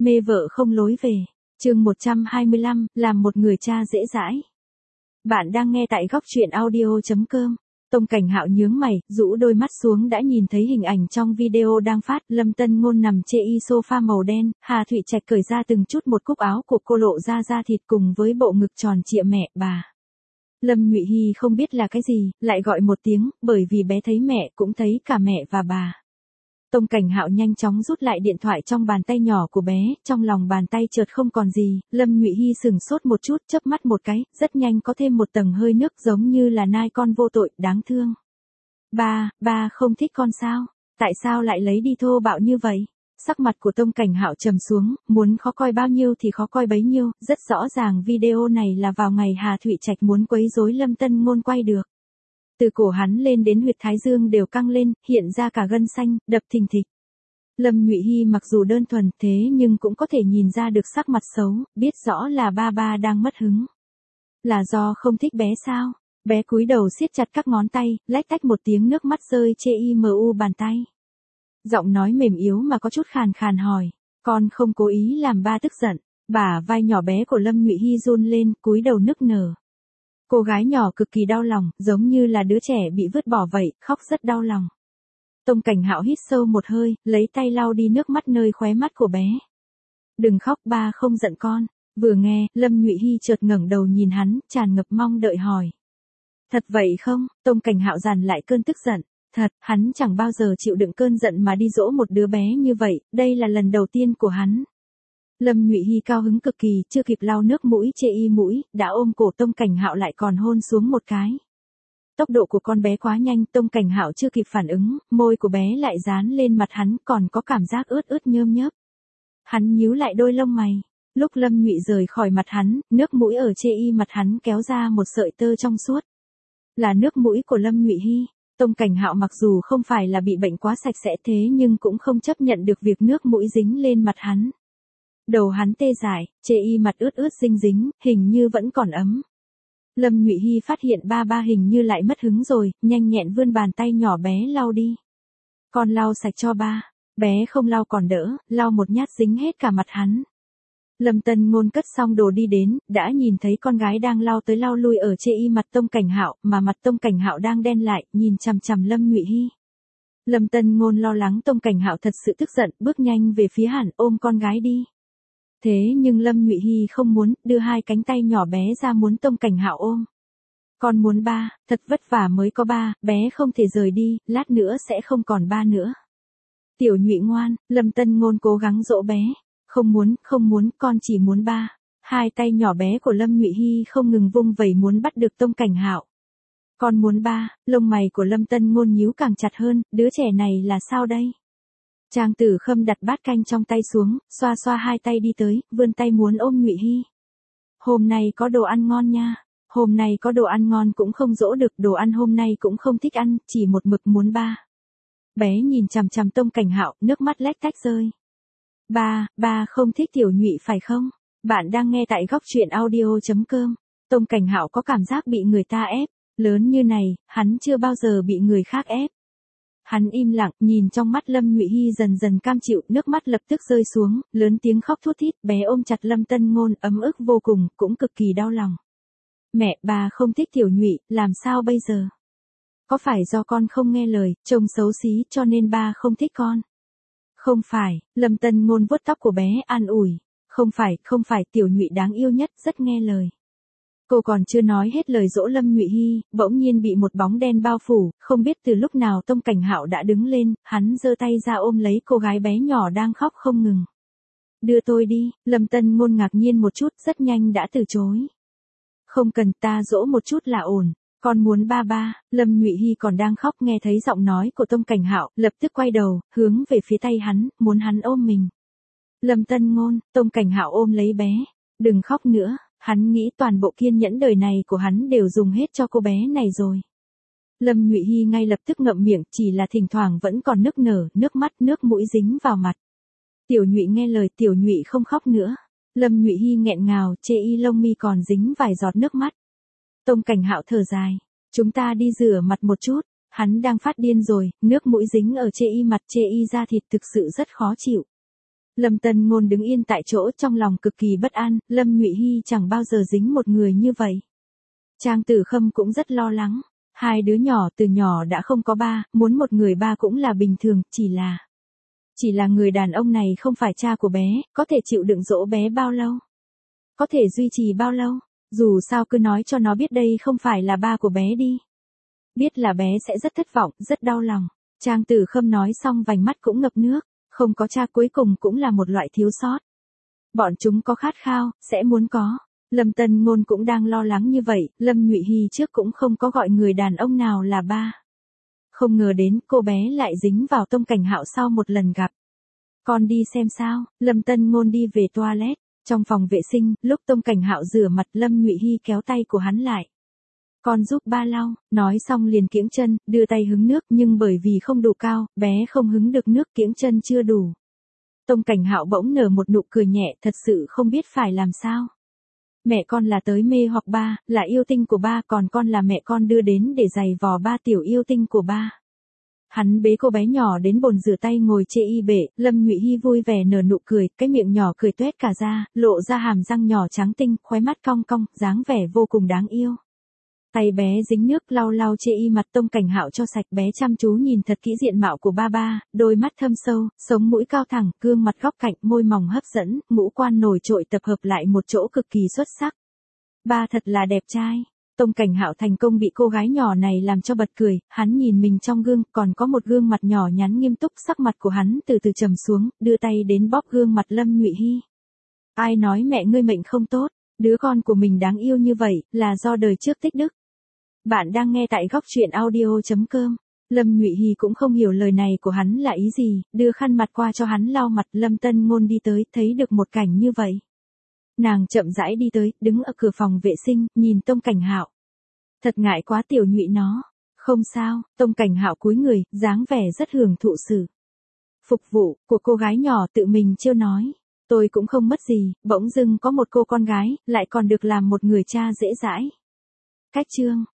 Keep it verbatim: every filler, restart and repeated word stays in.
Mê vợ không lối về. Chương một trăm hai mươi lăm, làm một người cha dễ dãi. Bạn đang nghe tại góc truyện audio chấm com. Tông Cảnh Hạo nhướng mày, rũ đôi mắt xuống đã nhìn thấy hình ảnh trong video đang phát. Lâm Tân Ngôn nằm chê y sofa màu đen, Hà Thụy Trạch cởi ra từng chút một cúc áo của cô lộ ra da thịt cùng với bộ ngực tròn trịa mẹ bà. Lâm Nhụy Hy không biết là cái gì, lại gọi một tiếng, bởi vì bé thấy mẹ cũng thấy cả mẹ và bà. Tông Cảnh Hạo nhanh chóng rút lại điện thoại trong bàn tay nhỏ của bé, trong lòng bàn tay chợt không còn gì, Lâm Nhụy Hy sừng sốt một chút, chớp mắt một cái, rất nhanh có thêm một tầng hơi nước giống như là nai con vô tội, đáng thương. Ba, ba không thích con sao? Tại sao lại lấy đi thô bạo như vậy? Sắc mặt của Tông Cảnh Hạo trầm xuống, muốn khó coi bao nhiêu thì khó coi bấy nhiêu, rất rõ ràng video này là vào ngày Hà Thụy Trạch muốn quấy rối Lâm Tân Ngôn quay được. Từ cổ hắn lên đến huyệt thái dương đều căng lên, hiện ra cả gân xanh, đập thình thịch. Lâm Nhụy Hy mặc dù đơn thuần thế nhưng cũng có thể nhìn ra được sắc mặt xấu, biết rõ là ba ba đang mất hứng. Là do không thích bé sao? Bé cúi đầu siết chặt các ngón tay, lách tách một tiếng nước mắt rơi chê y mu bàn tay. Giọng nói mềm yếu mà có chút khàn khàn hỏi, con không cố ý làm ba tức giận. Bả vai nhỏ bé của Lâm Nhụy Hy run lên, cúi đầu nức nở. Cô gái nhỏ cực kỳ đau lòng, giống như là đứa trẻ bị vứt bỏ vậy, khóc rất đau lòng. Tông Cảnh Hạo hít sâu một hơi, lấy tay lau đi nước mắt nơi khóe mắt của bé. Đừng khóc, ba không giận con. Vừa nghe, Lâm Nhụy Hy chợt ngẩng đầu nhìn hắn, tràn ngập mong đợi hỏi. Thật vậy không? Tông Cảnh Hạo dằn lại cơn tức giận. Thật, hắn chẳng bao giờ chịu đựng cơn giận mà đi dỗ một đứa bé như vậy, đây là lần đầu tiên của hắn. Lâm Nhụy Hy cao hứng cực kỳ, chưa kịp lau nước mũi chê y mũi, đã ôm cổ Tông Cảnh Hạo lại còn hôn xuống một cái. Tốc độ của con bé quá nhanh, Tông Cảnh Hạo chưa kịp phản ứng, môi của bé lại dán lên mặt hắn, còn có cảm giác ướt ướt nhơm nhớp. Hắn nhíu lại đôi lông mày. Lúc Lâm Nhụy rời khỏi mặt hắn, nước mũi ở chê y mặt hắn kéo ra một sợi tơ trong suốt. Là nước mũi của Lâm Nhụy Hy. Tông Cảnh Hạo mặc dù không phải là bị bệnh quá sạch sẽ thế nhưng cũng không chấp nhận được việc nước mũi dính lên mặt hắn. Đầu hắn tê dại, chê y mặt ướt ướt dinh dính, hình như vẫn còn ấm. Lâm Nhụy Hy phát hiện ba ba hình như lại mất hứng rồi, nhanh nhẹn vươn bàn tay nhỏ bé lau đi. Con lau sạch cho ba. Bé không lau còn đỡ, lau một nhát dính hết cả mặt hắn. Lâm Tân Ngôn cất xong đồ đi đến, đã nhìn thấy con gái đang lau tới lau lui ở chê y mặt Tông Cảnh Hạo, mà mặt Tông Cảnh Hạo đang đen lại, nhìn chằm chằm Lâm Nhụy Hy. Lâm Tân Ngôn lo lắng Tông Cảnh Hạo thật sự tức giận, bước nhanh về phía hắn, ôm con gái đi. Thế nhưng Lâm Nhụy Hy không muốn, đưa hai cánh tay nhỏ bé ra muốn Tông Cảnh Hạo ôm. Con muốn ba, thật vất vả mới có ba, bé không thể rời đi, lát nữa sẽ không còn ba nữa. Tiểu Nhụy ngoan, Lâm Tân Ngôn cố gắng dỗ bé. Không muốn, không muốn, con chỉ muốn ba. Hai tay nhỏ bé của Lâm Nhụy Hy không ngừng vung vẩy muốn bắt được Tông Cảnh Hạo. Con muốn ba, lông mày của Lâm Tân Ngôn nhíu càng chặt hơn, đứa trẻ này là sao đây? Trang Tử Khâm đặt bát canh trong tay xuống, xoa xoa hai tay đi tới, vươn tay muốn ôm Nhụy Hy. Hôm nay có đồ ăn ngon nha. Hôm nay có đồ ăn ngon cũng không dỗ được, đồ ăn hôm nay cũng không thích ăn, chỉ một mực muốn ba. Bé nhìn chằm chằm Tông Cảnh Hạo, nước mắt lách tách rơi. Ba, ba không thích Tiểu Nhụy phải không? Bạn đang nghe tại góc truyện audio chấm com. Tông Cảnh Hạo có cảm giác bị người ta ép. Lớn như này, hắn chưa bao giờ bị người khác ép. Hắn im lặng, nhìn trong mắt Lâm Nhụy Hy dần dần cam chịu, nước mắt lập tức rơi xuống, lớn tiếng khóc thút thít, bé ôm chặt Lâm Tân Ngôn, ấm ức vô cùng, cũng cực kỳ đau lòng. Mẹ, bà không thích Tiểu Nhụy, làm sao bây giờ? Có phải do con không nghe lời, trông xấu xí cho nên ba không thích con? Không phải, Lâm Tân Ngôn vuốt tóc của bé an ủi. Không phải, không phải, Tiểu Nhụy đáng yêu nhất, rất nghe lời. Cô còn chưa nói hết lời dỗ Lâm Nhụy Hy, bỗng nhiên bị một bóng đen bao phủ, không biết từ lúc nào Tông Cảnh Hạo đã đứng lên, hắn giơ tay ra ôm lấy cô gái bé nhỏ đang khóc không ngừng. Đưa tôi đi, Lâm Tân Ngôn ngạc nhiên một chút, rất nhanh đã từ chối. Không cần, ta dỗ một chút là ổn. Con muốn ba ba. Lâm Nhụy Hy còn đang khóc nghe thấy giọng nói của Tông Cảnh Hạo, lập tức quay đầu, hướng về phía tay hắn, muốn hắn ôm mình. Lâm Tân Ngôn, Tông Cảnh Hạo ôm lấy bé. Đừng khóc nữa, hắn nghĩ toàn bộ kiên nhẫn đời này của hắn đều dùng hết cho cô bé này rồi. Lâm Nhụy Hy ngay lập tức ngậm miệng, chỉ là thỉnh thoảng vẫn còn nức nở, nước mắt nước mũi dính vào mặt. Tiểu Nhụy nghe lời, Tiểu Nhụy không khóc nữa. Lâm Nhụy Hy nghẹn ngào, chê y lông mi còn dính vài giọt nước mắt. Tông Cảnh Hạo thở dài, chúng ta đi rửa mặt một chút, hắn đang phát điên rồi, nước mũi dính ở chê y mặt chê y da thịt thực sự rất khó chịu. Lâm Tân Ngôn đứng yên tại chỗ trong lòng cực kỳ bất an, Lâm Nhụy Hy chẳng bao giờ dính một người như vậy. Trang Tử Khâm cũng rất lo lắng. Hai đứa nhỏ từ nhỏ đã không có ba, muốn một người ba cũng là bình thường, chỉ là... Chỉ là người đàn ông này không phải cha của bé, có thể chịu đựng dỗ bé bao lâu? Có thể duy trì bao lâu? Dù sao cứ nói cho nó biết đây không phải là ba của bé đi. Biết là bé sẽ rất thất vọng, rất đau lòng. Trang Tử Khâm nói xong vành mắt cũng ngập nước, không có cha cuối cùng cũng là một loại thiếu sót. Bọn chúng có khát khao, sẽ muốn có. Lâm Tân Ngôn cũng đang lo lắng như vậy, Lâm Nhụy Hy trước cũng không có gọi người đàn ông nào là ba. Không ngờ đến cô bé lại dính vào Tông Cảnh Hạo sau một lần gặp. Con đi xem sao, Lâm Tân Ngôn đi về toilet, trong phòng vệ sinh, lúc Tông Cảnh Hạo rửa mặt Lâm Nhụy Hy kéo tay của hắn lại. Con giúp ba lau, nói xong liền kiễng chân, đưa tay hứng nước nhưng bởi vì không đủ cao, bé không hứng được nước kiễng chân chưa đủ. Tông Cảnh Hạo bỗng nở một nụ cười nhẹ, thật sự không biết phải làm sao. Mẹ con là tới mê hoặc ba, là yêu tinh của ba, còn con là mẹ con đưa đến để giày vò ba tiểu yêu tinh của ba. Hắn bế cô bé nhỏ đến bồn rửa tay ngồi chê y bể, Lâm Nhụy Hy vui vẻ nở nụ cười, cái miệng nhỏ cười tuét cả ra, lộ ra hàm răng nhỏ trắng tinh, khóe mắt cong cong, dáng vẻ vô cùng đáng yêu. Tay bé dính nước lau lau chê y mặt Tông Cảnh Hạo cho sạch, bé chăm chú nhìn thật kỹ diện mạo của ba ba, đôi mắt thâm sâu, sống mũi cao thẳng, gương mặt góc cạnh, môi mỏng hấp dẫn, ngũ quan nổi trội tập hợp lại một chỗ cực kỳ xuất sắc. Ba thật là đẹp trai. Tông Cảnh Hạo thành công bị cô gái nhỏ này làm cho bật cười, hắn nhìn mình trong gương, còn có một gương mặt nhỏ nhắn nghiêm túc, sắc mặt của hắn từ từ trầm xuống, đưa tay đến bóp gương mặt Lâm Nhụy Hy. Ai nói mẹ ngươi mệnh không tốt, đứa con của mình đáng yêu như vậy, là do đời trước tích đức. Bạn đang nghe tại góc truyện audio chấm com. Lâm Nhụy Hy cũng không hiểu lời này của hắn là ý gì, đưa khăn mặt qua cho hắn lau mặt. Lâm Tân Ngôn đi tới, thấy được một cảnh như vậy. Nàng chậm rãi đi tới, đứng ở cửa phòng vệ sinh, nhìn Tông Cảnh Hạo. Thật ngại quá tiểu Nhụy nó. Không sao, Tông Cảnh Hạo cúi người, dáng vẻ rất hưởng thụ sự phục vụ của cô gái nhỏ, tự mình trêu nói. Tôi cũng không mất gì, bỗng dưng có một cô con gái, lại còn được làm một người cha dễ dãi. Cách chương.